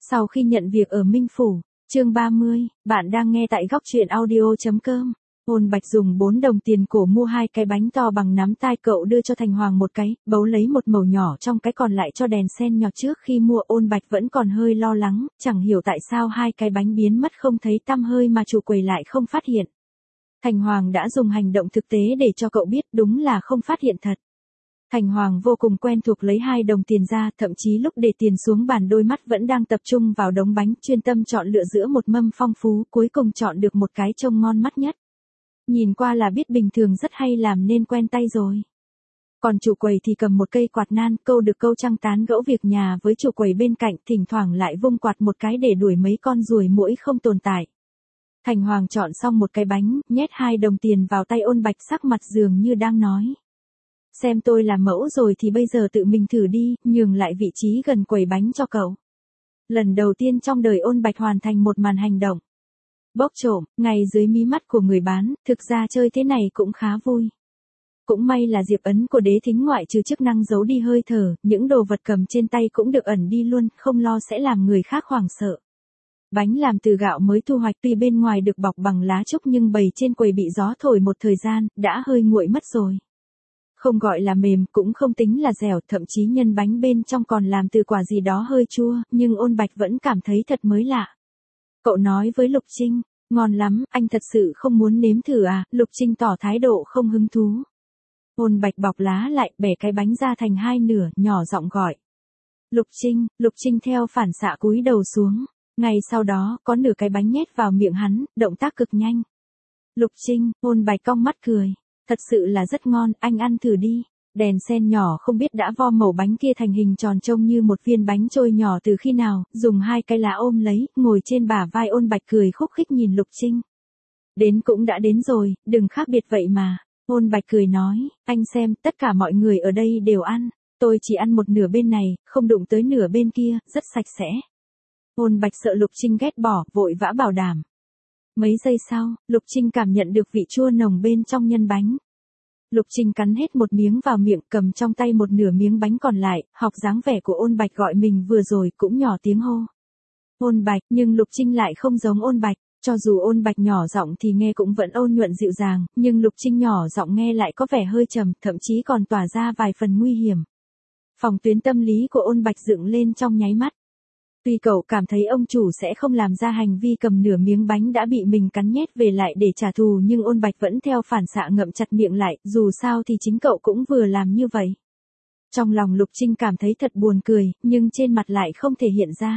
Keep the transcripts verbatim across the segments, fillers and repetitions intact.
Sau khi nhận việc ở Minh Phủ, chương ba mươi, bạn đang nghe tại góc truyện audio chấm com. Ôn Bạch dùng bốn đồng tiền cổ mua hai cái bánh to bằng nắm tay, cậu đưa cho Thành Hoàng một cái, bấu lấy một mẩu nhỏ trong cái còn lại cho đèn sen nhỏ. Trước khi mua, Ôn Bạch vẫn còn hơi lo lắng, chẳng hiểu tại sao hai cái bánh biến mất không thấy tăm hơi mà chủ quầy lại không phát hiện. Thành Hoàng đã dùng hành động thực tế để cho cậu biết đúng là không phát hiện thật. Thành Hoàng vô cùng quen thuộc lấy hai đồng tiền ra, thậm chí lúc để tiền xuống bàn đôi mắt vẫn đang tập trung vào đống bánh, chuyên tâm chọn lựa giữa một mâm phong phú, cuối cùng chọn được một cái trông ngon mắt nhất. Nhìn qua là biết bình thường rất hay làm nên quen tay rồi. Còn chủ quầy thì cầm một cây quạt nan, câu được câu trăng tán gẫu việc nhà với chủ quầy bên cạnh, thỉnh thoảng lại vung quạt một cái để đuổi mấy con ruồi muỗi không tồn tại. Thành Hoàng chọn xong một cái bánh, nhét hai đồng tiền vào tay Ôn Bạch, sắc mặt dường như đang nói: xem tôi làm mẫu rồi thì bây giờ tự mình thử đi, nhường lại vị trí gần quầy bánh cho cậu. Lần đầu tiên trong đời Ôn Bạch hoàn thành một màn hành động bốc trộm, ngay dưới mí mắt của người bán, thực ra chơi thế này cũng khá vui. Cũng may là diệp ấn của đế thính ngoại trừ chức năng giấu đi hơi thở, những đồ vật cầm trên tay cũng được ẩn đi luôn, không lo sẽ làm người khác hoảng sợ. Bánh làm từ gạo mới thu hoạch, tuy bên ngoài được bọc bằng lá trúc nhưng bày trên quầy bị gió thổi một thời gian, đã hơi nguội mất rồi. Không gọi là mềm, cũng không tính là dẻo, thậm chí nhân bánh bên trong còn làm từ quả gì đó hơi chua, nhưng Ôn Bạch vẫn cảm thấy thật mới lạ. Cậu nói với Lục Trinh: ngon lắm, anh thật sự không muốn nếm thử à? Lục Trinh tỏ thái độ không hứng thú. Ôn Bạch bọc lá lại, bẻ cái bánh ra thành hai nửa, nhỏ giọng gọi: Lục Trinh. Lục Trinh theo phản xạ cúi đầu xuống. Ngay sau đó, có nửa cái bánh nhét vào miệng hắn, động tác cực nhanh. Lục Trinh. Ôn Bạch cong mắt cười: thật sự là rất ngon, anh ăn thử đi. Đèn sen nhỏ không biết đã vo mẩu bánh kia thành hình tròn trông như một viên bánh trôi nhỏ từ khi nào, dùng hai cái lá ôm lấy, ngồi trên bả vai Ôn Bạch cười khúc khích nhìn Lục Trinh. Đến cũng đã đến rồi, đừng khác biệt vậy mà. Ôn Bạch cười nói: anh xem, tất cả mọi người ở đây đều ăn, tôi chỉ ăn một nửa bên này, không đụng tới nửa bên kia, rất sạch sẽ. Ôn Bạch sợ Lục Trinh ghét bỏ, vội vã bảo đảm. Mấy giây sau, Lục Trinh cảm nhận được vị chua nồng bên trong nhân bánh. Lục Trinh cắn hết một miếng vào miệng, cầm trong tay một nửa miếng bánh còn lại, học dáng vẻ của Ôn Bạch gọi mình vừa rồi, cũng nhỏ tiếng hô Ôn Bạch, nhưng Lục Trinh lại không giống Ôn Bạch, cho dù Ôn Bạch nhỏ giọng thì nghe cũng vẫn ôn nhuận dịu dàng, nhưng Lục Trinh nhỏ giọng nghe lại có vẻ hơi trầm, thậm chí còn tỏa ra vài phần nguy hiểm. Phòng tuyến tâm lý của Ôn Bạch dựng lên trong nháy mắt. Tuy cậu cảm thấy ông chủ sẽ không làm ra hành vi cầm nửa miếng bánh đã bị mình cắn nhét về lại để trả thù, nhưng Ôn Bạch vẫn theo phản xạ ngậm chặt miệng lại, dù sao thì chính cậu cũng vừa làm như vậy. Trong lòng Lục Trinh cảm thấy thật buồn cười, nhưng trên mặt lại không thể hiện ra.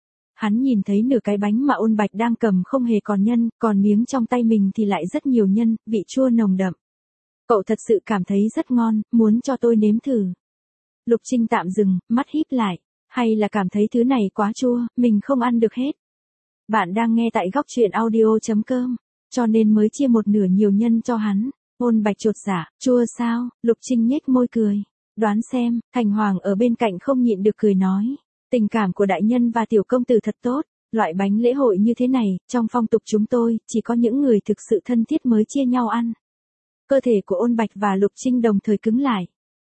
Hắn nhìn thấy nửa cái bánh mà Ôn Bạch đang cầm không hề còn nhân, còn miếng trong tay mình thì lại rất nhiều nhân, vị chua nồng đậm. Cậu thật sự cảm thấy rất ngon, muốn cho tôi nếm thử. Lục Trinh tạm dừng, mắt híp lại. Hay là cảm thấy thứ này quá chua, mình không ăn được hết. Bạn đang nghe tại góc truyện audio chấm com, cho nên mới chia một nửa nhiều nhân cho hắn. Ôn Bạch chột dạ: chua sao? Lục Trinh nhếch môi cười. Đoán xem. Thành Hoàng ở bên cạnh không nhịn được cười nói: tình cảm của đại nhân và tiểu công tử thật tốt. Loại bánh lễ hội như thế này, trong phong tục chúng tôi, chỉ có những người thực sự thân thiết mới chia nhau ăn. Cơ thể của Ôn Bạch và Lục Trinh đồng thời cứng lại.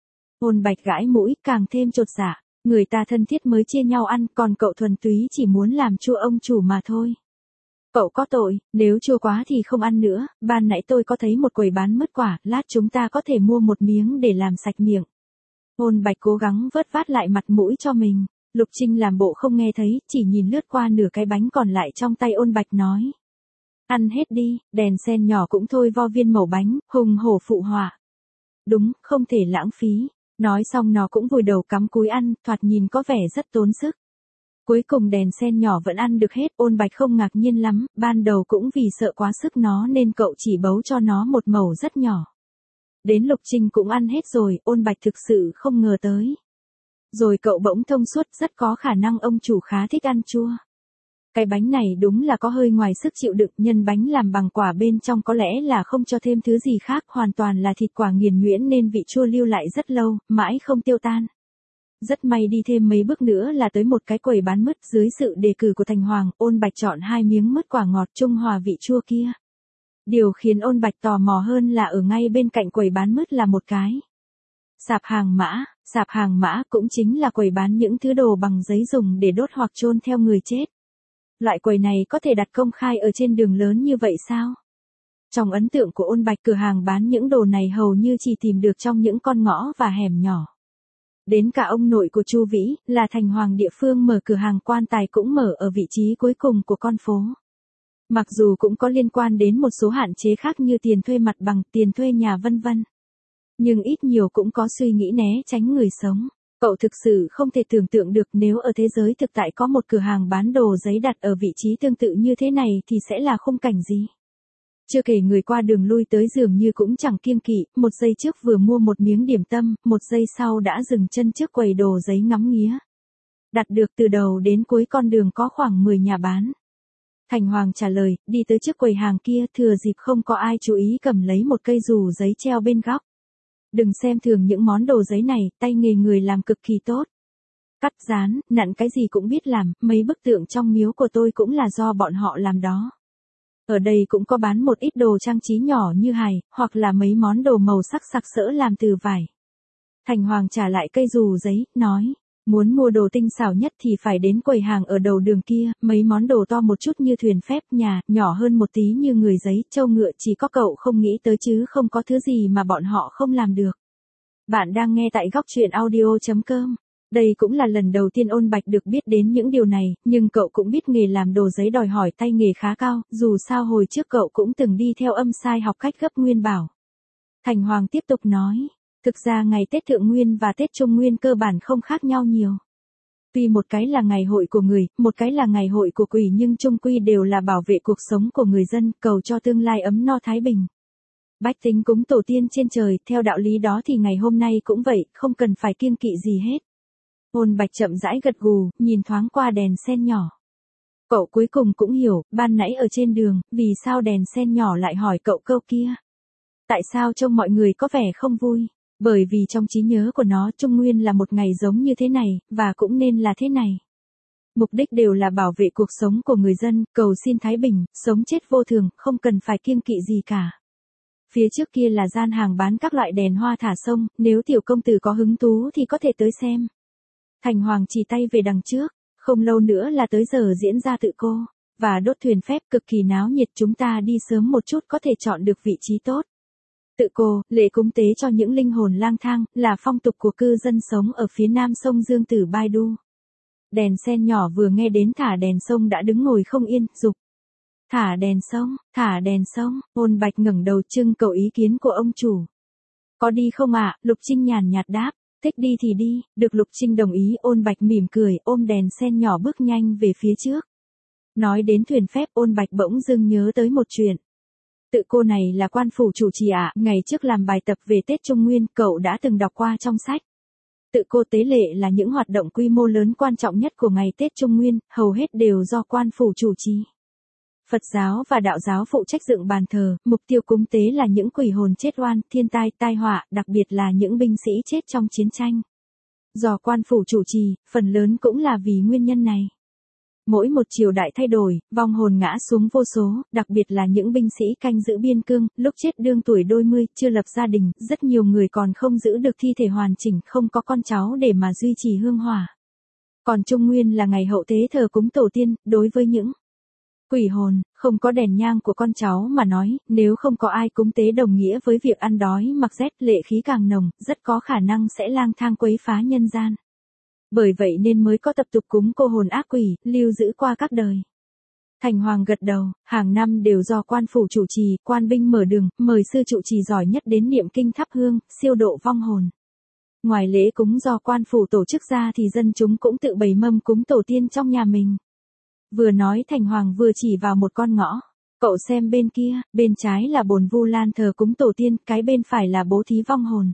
Ôn Bạch gãi mũi, càng thêm chột dạ. Người ta thân thiết mới chia nhau ăn, còn cậu thuần túy chỉ muốn làm chua ông chủ mà thôi. Cậu có tội, nếu chua quá thì không ăn nữa, ban nãy tôi có thấy một quầy bán mứt quả, lát chúng ta có thể mua một miếng để làm sạch miệng. Ôn Bạch cố gắng vớt vát lại mặt mũi cho mình. Lục Trinh làm bộ không nghe thấy, chỉ nhìn lướt qua nửa cái bánh còn lại trong tay Ôn Bạch nói: ăn hết đi, đèn sen nhỏ cũng thôi vo viên mẩu bánh, hùng hổ phụ họa. Đúng, không thể lãng phí. Nói xong nó cũng vùi đầu cắm cúi ăn, thoạt nhìn có vẻ rất tốn sức. Cuối cùng đèn sen nhỏ vẫn ăn được hết. Ôn Bạch không ngạc nhiên lắm, ban đầu cũng vì sợ quá sức nó nên cậu chỉ bấu cho nó một mẩu rất nhỏ. Đến Lục Trinh cũng ăn hết rồi, Ôn Bạch thực sự không ngờ tới. Rồi cậu bỗng thông suốt, rất có khả năng ông chủ khá thích ăn chua. Cái bánh này đúng là có hơi ngoài sức chịu đựng, nhân bánh làm bằng quả bên trong có lẽ là không cho thêm thứ gì khác, hoàn toàn là thịt quả nghiền nhuyễn nên vị chua lưu lại rất lâu, mãi không tiêu tan. Rất may đi thêm mấy bước nữa là tới một cái quầy bán mứt, dưới sự đề cử của Thành Hoàng, Ôn Bạch chọn hai miếng mứt quả ngọt trung hòa vị chua kia. Điều khiến Ôn Bạch tò mò hơn là ở ngay bên cạnh quầy bán mứt là một cái sạp hàng mã, Sạp hàng mã cũng chính là quầy bán những thứ đồ bằng giấy dùng để đốt hoặc chôn theo người chết. Loại quầy này có thể đặt công khai ở trên đường lớn như vậy sao? Trong ấn tượng của Ôn Bạch, cửa hàng bán những đồ này hầu như chỉ tìm được trong những con ngõ và hẻm nhỏ. Đến cả ông nội của Chu Vĩ, là thành hoàng địa phương mở cửa hàng quan tài cũng mở ở vị trí cuối cùng của con phố. Mặc dù cũng có liên quan đến một số hạn chế khác như tiền thuê mặt bằng, tiền thuê nhà vân vân. Nhưng ít nhiều cũng có suy nghĩ né tránh người sống. Cậu thực sự không thể tưởng tượng được nếu ở thế giới thực tại có một cửa hàng bán đồ giấy đặt ở vị trí tương tự như thế này thì sẽ là khung cảnh gì. Chưa kể người qua đường lui tới dường như cũng chẳng kiêng kỵ, một giây trước vừa mua một miếng điểm tâm, một giây sau đã dừng chân trước quầy đồ giấy ngắm nghía. Đặt được từ đầu đến cuối con đường có khoảng mười nhà bán. Thành Hoàng trả lời, đi tới trước quầy hàng kia, thừa dịp không có ai chú ý cầm lấy một cây dù giấy treo bên góc. Đừng xem thường những món đồ giấy này, tay nghề người làm cực kỳ tốt. Cắt dán, nặn cái gì cũng biết làm, mấy bức tượng trong miếu của tôi cũng là do bọn họ làm đó. Ở đây cũng có bán một ít đồ trang trí nhỏ như hài, hoặc là mấy món đồ màu sắc sặc sỡ làm từ vải. Thành Hoàng trả lại cây dù giấy, nói, muốn mua đồ tinh xảo nhất thì phải đến quầy hàng ở đầu đường kia, mấy món đồ to một chút như thuyền phép nhà, nhỏ hơn một tí như người giấy, trâu ngựa chỉ có cậu không nghĩ tới chứ không có thứ gì mà bọn họ không làm được. Bạn đang nghe tại góc truyện audio chấm com. Đây cũng là lần đầu tiên Ôn Bạch được biết đến những điều này, nhưng cậu cũng biết nghề làm đồ giấy đòi hỏi tay nghề khá cao, dù sao hồi trước cậu cũng từng đi theo âm sai học cách gấp nguyên bảo. Thành Hoàng tiếp tục nói, thực ra ngày Tết Thượng Nguyên và Tết Trung Nguyên cơ bản không khác nhau nhiều. Tuy một cái là ngày hội của người, một cái là ngày hội của quỷ nhưng chung quy đều là bảo vệ cuộc sống của người dân, cầu cho tương lai ấm no thái bình. Bách tính cúng tổ tiên trên trời, theo đạo lý đó thì ngày hôm nay cũng vậy, không cần phải kiêng kỵ gì hết. Ôn Bạch chậm rãi gật gù, nhìn thoáng qua đèn sen nhỏ. Cậu cuối cùng cũng hiểu, ban nãy ở trên đường, vì sao đèn sen nhỏ lại hỏi cậu câu kia. Tại sao trông mọi người có vẻ không vui? Bởi vì trong trí nhớ của nó Trung Nguyên là một ngày giống như thế này, và cũng nên là thế này. Mục đích đều là bảo vệ cuộc sống của người dân, cầu xin thái bình, sống chết vô thường, không cần phải kiêng kỵ gì cả. Phía trước kia là gian hàng bán các loại đèn hoa thả sông, nếu tiểu công tử có hứng thú thì có thể tới xem. Thành Hoàng chỉ tay về đằng trước, không lâu nữa là tới giờ diễn ra tự cô, và đốt thuyền phép cực kỳ náo nhiệt, chúng ta đi sớm một chút có thể chọn được vị trí tốt. Tự cô, lễ cúng tế cho những linh hồn lang thang, là phong tục của cư dân sống ở phía nam sông Dương Tử Baidu. Đèn sen nhỏ vừa nghe đến thả đèn sông đã đứng ngồi không yên, dục. Thả đèn sông, thả đèn sông, Ôn Bạch ngẩng đầu trưng cầu ý kiến của ông chủ. Có đi không ạ? Lục Trinh nhàn nhạt đáp. Thích đi thì đi, được Lục Trinh đồng ý. Ôn Bạch mỉm cười, ôm đèn sen nhỏ bước nhanh về phía trước. Nói đến thuyền phép, Ôn Bạch bỗng dưng nhớ tới một chuyện. Tự cô này là quan phủ chủ trì ạ, ngày trước làm bài tập về Tết Trung Nguyên, cậu đã từng đọc qua trong sách. Tự cô tế lệ là những hoạt động quy mô lớn quan trọng nhất của ngày Tết Trung Nguyên, hầu hết đều do quan phủ chủ trì. Phật giáo và đạo giáo phụ trách dựng bàn thờ, mục tiêu cúng tế là những quỷ hồn chết oan, thiên tai, tai họa, đặc biệt là những binh sĩ chết trong chiến tranh. Do quan phủ chủ trì, phần lớn cũng là vì nguyên nhân này. Mỗi một triều đại thay đổi, vong hồn ngã xuống vô số, đặc biệt là những binh sĩ canh giữ biên cương, lúc chết đương tuổi đôi mươi, chưa lập gia đình, rất nhiều người còn không giữ được thi thể hoàn chỉnh, không có con cháu để mà duy trì hương hỏa. Còn Trung Nguyên là ngày hậu tế thờ cúng tổ tiên, đối với những quỷ hồn, không có đèn nhang của con cháu mà nói, nếu không có ai cúng tế đồng nghĩa với việc ăn đói mặc rét, lệ khí càng nồng, rất có khả năng sẽ lang thang quấy phá nhân gian. Bởi vậy nên mới có tập tục cúng cô hồn ác quỷ, lưu giữ qua các đời. Thành Hoàng gật đầu, hàng năm đều do quan phủ chủ trì, quan binh mở đường, mời sư trụ trì giỏi nhất đến niệm kinh thắp hương, siêu độ vong hồn. Ngoài lễ cúng do quan phủ tổ chức ra thì dân chúng cũng tự bày mâm cúng tổ tiên trong nhà mình. Vừa nói Thành Hoàng vừa chỉ vào một con ngõ. Cậu xem bên kia, bên trái là bồn Vu Lan thờ cúng tổ tiên, cái bên phải là bố thí vong hồn.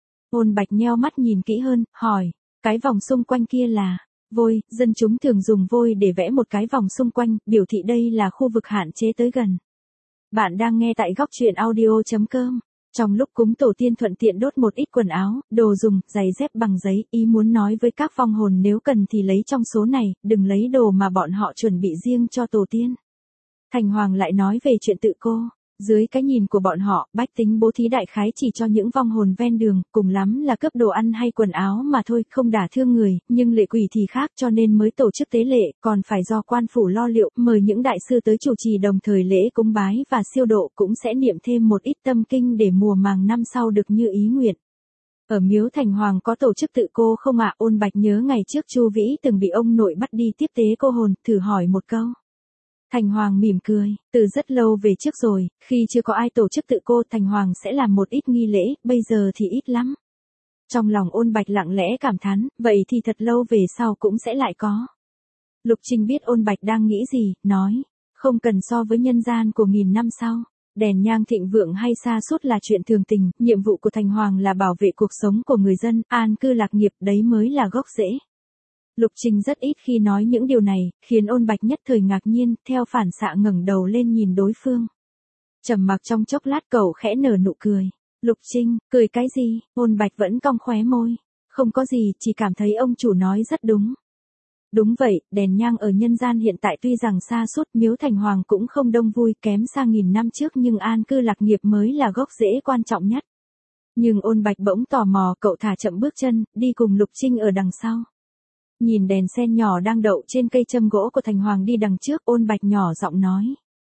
Ôn Bạch nheo mắt nhìn kỹ hơn, hỏi, cái vòng xung quanh kia là vôi, dân chúng thường dùng vôi để vẽ một cái vòng xung quanh, biểu thị đây là khu vực hạn chế tới gần. Bạn đang nghe tại góc truyện audio chấm com. Trong lúc cúng tổ tiên thuận tiện đốt một ít quần áo, đồ dùng, giày dép bằng giấy, ý muốn nói với các vong hồn nếu cần thì lấy trong số này, đừng lấy đồ mà bọn họ chuẩn bị riêng cho tổ tiên. Thành Hoàng lại nói về chuyện tự cô. Dưới cái nhìn của bọn họ, bách tính bố thí đại khái chỉ cho những vong hồn ven đường, cùng lắm là cướp đồ ăn hay quần áo mà thôi, không đả thương người, nhưng lệ quỷ thì khác, cho nên mới tổ chức tế lệ, còn phải do quan phủ lo liệu, mời những đại sư tới chủ trì, đồng thời lễ cúng bái và siêu độ, cũng sẽ niệm thêm một ít tâm kinh để mùa màng năm sau được như ý nguyện. Ở miếu Thành Hoàng có tổ chức tự cô không ạ? Ôn Bạch nhớ ngày trước Chu Vĩ từng bị ông nội bắt đi tiếp tế cô hồn, thử hỏi một câu. Thành Hoàng mỉm cười, từ rất lâu về trước rồi, khi chưa có ai tổ chức tự cô, Thành Hoàng sẽ làm một ít nghi lễ, bây giờ thì ít lắm. Trong lòng Ôn Bạch lặng lẽ cảm thán, vậy thì thật lâu về sau cũng sẽ lại có. Lục Trinh biết Ôn Bạch đang nghĩ gì, nói, không cần so với nhân gian của nghìn năm sau. Đèn nhang thịnh vượng hay xa suốt là chuyện thường tình, nhiệm vụ của Thành Hoàng là bảo vệ cuộc sống của người dân, an cư lạc nghiệp, đấy mới là gốc rễ. Lục Trinh rất ít khi nói những điều này, khiến Ôn Bạch nhất thời ngạc nhiên, theo phản xạ ngẩng đầu lên nhìn đối phương. Trầm mặc trong chốc lát cậu khẽ nở nụ cười. Lục Trinh, cười cái gì? Ôn Bạch vẫn cong khóe môi. Không có gì, chỉ cảm thấy ông chủ nói rất đúng. Đúng vậy, đèn nhang ở nhân gian hiện tại tuy rằng xa suốt, miếu Thành Hoàng cũng không đông vui, kém xa nghìn năm trước, nhưng an cư lạc nghiệp mới là gốc rễ quan trọng nhất. Nhưng Ôn Bạch bỗng tò mò, cậu thả chậm bước chân, đi cùng Lục Trinh ở đằng sau. Nhìn đèn sen nhỏ đang đậu trên cây châm gỗ của Thành Hoàng đi đằng trước, Ôn Bạch nhỏ giọng nói.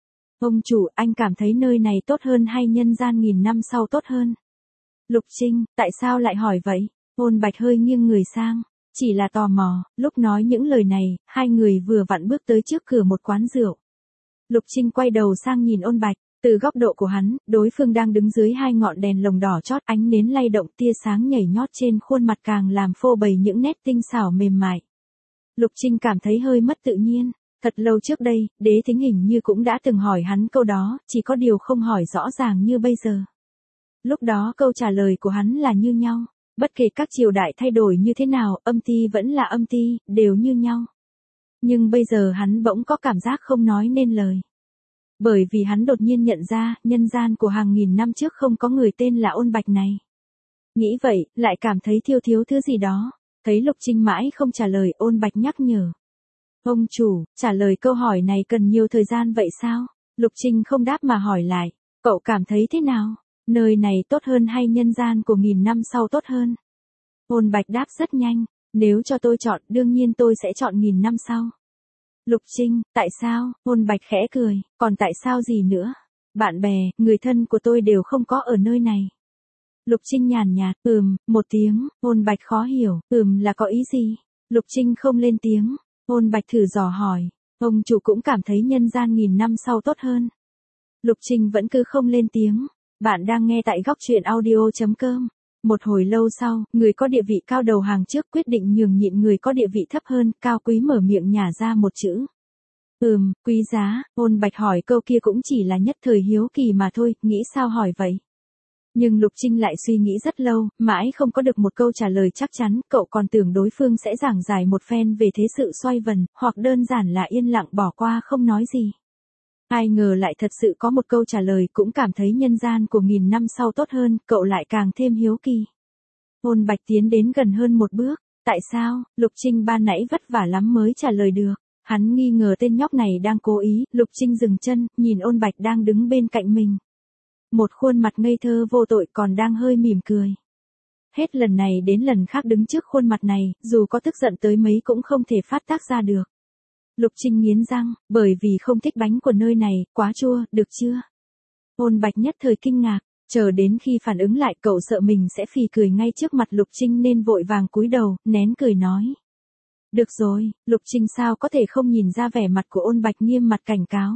Ông chủ, anh cảm thấy nơi này tốt hơn hay nhân gian nghìn năm sau tốt hơn? Lục Trinh, tại sao lại hỏi vậy? Ôn Bạch hơi nghiêng người sang. Chỉ là tò mò, lúc nói những lời này, hai người vừa vặn bước tới trước cửa một quán rượu. Lục Trinh quay đầu sang nhìn Ôn Bạch, từ góc độ của hắn, đối phương đang đứng dưới hai ngọn đèn lồng đỏ chót, ánh nến lay động, tia sáng nhảy nhót trên khuôn mặt càng làm phô bày những nét tinh xảo mềm mại. Lục Trinh cảm thấy hơi mất tự nhiên, thật lâu trước đây, Đế Thính hình như cũng đã từng hỏi hắn câu đó, chỉ có điều không hỏi rõ ràng như bây giờ. Lúc đó câu trả lời của hắn là như nhau. Bất kể các triều đại thay đổi như thế nào, âm ty vẫn là âm ty, đều như nhau. Nhưng bây giờ hắn bỗng có cảm giác không nói nên lời. Bởi vì hắn đột nhiên nhận ra, nhân gian của hàng nghìn năm trước không có người tên là Ôn Bạch này. Nghĩ vậy, lại cảm thấy thiếu thiếu thứ gì đó. Thấy Lục Trinh mãi không trả lời, Ôn Bạch nhắc nhở. Ông chủ, trả lời câu hỏi này cần nhiều thời gian vậy sao? Lục Trinh không đáp mà hỏi lại. Cậu cảm thấy thế nào? Nơi này tốt hơn hay nhân gian của nghìn năm sau tốt hơn? Ôn Bạch đáp rất nhanh, nếu cho tôi chọn, đương nhiên tôi sẽ chọn nghìn năm sau. Lục Trinh, tại sao? Ôn Bạch khẽ cười, còn tại sao gì nữa? Bạn bè, người thân của tôi đều không có ở nơi này. Lục Trinh nhàn nhạt, ừm, một tiếng. Ôn Bạch khó hiểu, ừm là có ý gì? Lục Trinh không lên tiếng. Ôn Bạch thử dò hỏi, ông chủ cũng cảm thấy nhân gian nghìn năm sau tốt hơn. Lục Trinh vẫn cứ không lên tiếng. Bạn đang nghe tại góc truyện audio chấm com. Một hồi lâu sau, người có địa vị cao đầu hàng trước quyết định nhường nhịn người có địa vị thấp hơn, Cao Quý mở miệng nhả ra một chữ. Ừm, quý giá. Ôn Bạch hỏi câu kia cũng chỉ là nhất thời hiếu kỳ mà thôi, nghĩ sao hỏi vậy. Nhưng Lục Trinh lại suy nghĩ rất lâu, mãi không có được một câu trả lời chắc chắn, cậu còn tưởng đối phương sẽ giảng giải một phen về thế sự xoay vần, hoặc đơn giản là yên lặng bỏ qua không nói gì. Ai ngờ lại thật sự có một câu trả lời, cũng cảm thấy nhân gian của nghìn năm sau tốt hơn, cậu lại càng thêm hiếu kỳ. Ôn Bạch tiến đến gần hơn một bước. Tại sao? Lục Trinh ban nãy vất vả lắm mới trả lời được. Hắn nghi ngờ tên nhóc này đang cố ý. Lục Trinh dừng chân, nhìn Ôn Bạch đang đứng bên cạnh mình. Một khuôn mặt ngây thơ vô tội còn đang hơi mỉm cười. Hết lần này đến lần khác đứng trước khuôn mặt này, dù có tức giận tới mấy cũng không thể phát tác ra được. Lục Trinh nghiến răng, bởi vì không thích bánh của nơi này, quá chua, được chưa? Ôn Bạch nhất thời kinh ngạc, chờ đến khi phản ứng lại cậu sợ mình sẽ phì cười ngay trước mặt Lục Trinh nên vội vàng cúi đầu, nén cười nói. Được rồi, Lục Trinh sao có thể không nhìn ra vẻ mặt của Ôn Bạch nghiêm mặt cảnh cáo.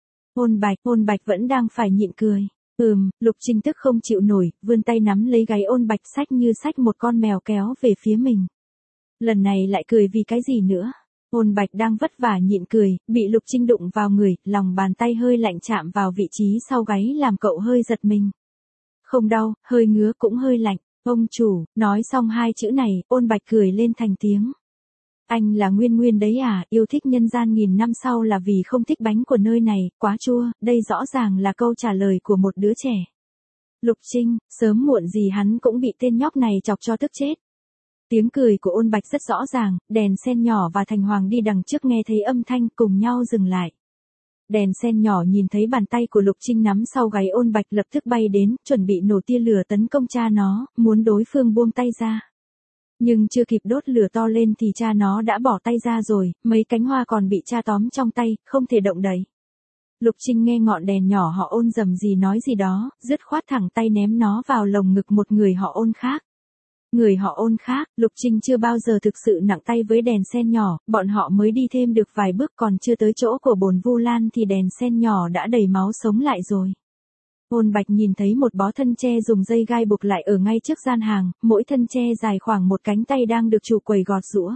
Ôn Bạch, Ôn Bạch vẫn đang phải nhịn cười. Ừm, Lục Trinh tức không chịu nổi, vươn tay nắm lấy gáy Ôn Bạch xách như xách một con mèo kéo về phía mình. Lần này lại cười vì cái gì nữa? Ôn Bạch đang vất vả nhịn cười, bị Lục Trinh đụng vào người, lòng bàn tay hơi lạnh chạm vào vị trí sau gáy làm cậu hơi giật mình. Không đau, hơi ngứa cũng hơi lạnh. Ông chủ, nói xong hai chữ này, Ôn Bạch cười lên thành tiếng. Anh là Nguyên Nguyên đấy à, yêu thích nhân gian nghìn năm sau là vì không thích bánh của nơi này, quá chua, đây rõ ràng là câu trả lời của một đứa trẻ. Lục Trinh, sớm muộn gì hắn cũng bị tên nhóc này chọc cho tức chết. Tiếng cười của Ôn Bạch rất rõ ràng, đèn sen nhỏ và Thành Hoàng đi đằng trước nghe thấy âm thanh cùng nhau dừng lại. Đèn sen nhỏ nhìn thấy bàn tay của Lục Trinh nắm sau gáy Ôn Bạch lập tức bay đến, chuẩn bị nổ tia lửa tấn công cha nó, muốn đối phương buông tay ra. Nhưng chưa kịp đốt lửa to lên thì cha nó đã bỏ tay ra rồi, mấy cánh hoa còn bị cha tóm trong tay, không thể động đậy. Lục Trinh nghe ngọn đèn nhỏ họ Ôn rầm gì nói gì đó, dứt khoát thẳng tay ném nó vào lồng ngực một người họ Ôn khác. Người họ Ôn khác, Lục Trinh chưa bao giờ thực sự nặng tay với đèn sen nhỏ, bọn họ mới đi thêm được vài bước còn chưa tới chỗ của bồn Vu Lan thì đèn sen nhỏ đã đầy máu sống lại rồi. Ôn Bạch nhìn thấy một bó thân tre dùng dây gai buộc lại ở ngay trước gian hàng, mỗi thân tre dài khoảng một cánh tay đang được chủ quầy gọt giũa.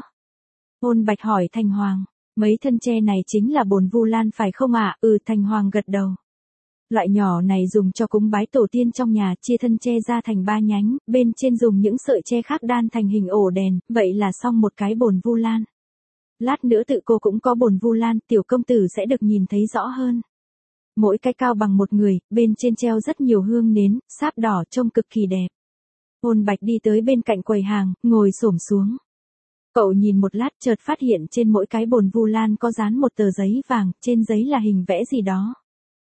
Ôn Bạch hỏi Thành Hoàng, mấy thân tre này chính là bồn Vu Lan phải không ạ? À? Ừ, Thành Hoàng gật đầu. Loại nhỏ này dùng cho cúng bái tổ tiên trong nhà, chia thân tre ra thành ba nhánh, bên trên dùng những sợi tre khác đan thành hình ổ đèn, vậy là xong một cái bồn Vu Lan. Lát nữa tự cô cũng có bồn Vu Lan, tiểu công tử sẽ được nhìn thấy rõ hơn. Mỗi cái cao bằng một người, bên trên treo rất nhiều hương nến, sáp đỏ trông cực kỳ đẹp. Ôn Bạch đi tới bên cạnh quầy hàng, ngồi xổm xuống. Cậu nhìn một lát chợt phát hiện trên mỗi cái bồn Vu Lan có dán một tờ giấy vàng, trên giấy là hình vẽ gì đó.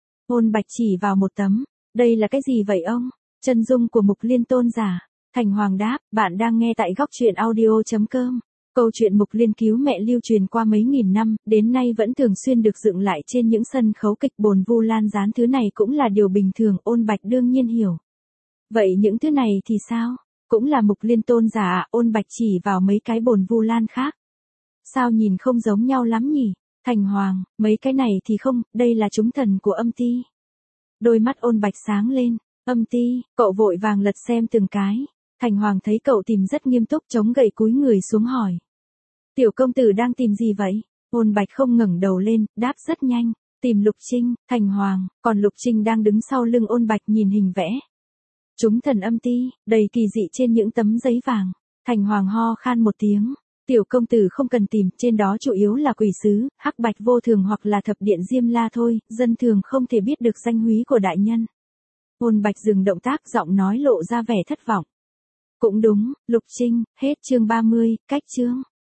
Ôn Bạch chỉ vào một tấm, đây là cái gì vậy ông? Chân dung của Mục Liên tôn giả. Thành Hoàng đáp, bạn đang nghe tại góc truyện audio chấm com. Câu chuyện Mục Liên cứu mẹ lưu truyền qua mấy nghìn năm, đến nay vẫn thường xuyên được dựng lại trên những sân khấu kịch. Bồn Vu Lan dán thứ này cũng là điều bình thường, Ôn Bạch đương nhiên hiểu. Vậy những thứ này thì sao? Cũng là Mục Liên tôn giả à? Ôn Bạch chỉ vào mấy cái bồn Vu Lan khác. Sao nhìn không giống nhau lắm nhỉ? Thành Hoàng, mấy cái này thì không, đây là chúng thần của âm ti. Đôi mắt Ôn Bạch sáng lên, âm ti, cậu vội vàng lật xem từng cái. Thành Hoàng thấy cậu tìm rất nghiêm túc, chống gậy cúi người xuống hỏi. Tiểu công tử đang tìm gì vậy? Ôn Bạch không ngẩng đầu lên, đáp rất nhanh, tìm Lục Trinh. Thành Hoàng, còn Lục Trinh đang đứng sau lưng Ôn Bạch nhìn hình vẽ. Chúng thần âm ti, đầy kỳ dị trên những tấm giấy vàng. Thành Hoàng ho khan một tiếng. Tiểu công tử không cần tìm, trên đó chủ yếu là quỷ sứ, hắc bạch vô thường hoặc là thập điện Diêm La thôi, dân thường không thể biết được danh húy của đại nhân. Ôn Bạch dừng động tác, giọng nói lộ ra vẻ thất vọng. Cũng đúng, Lục Trinh, hết chương ba mươi, cách chương.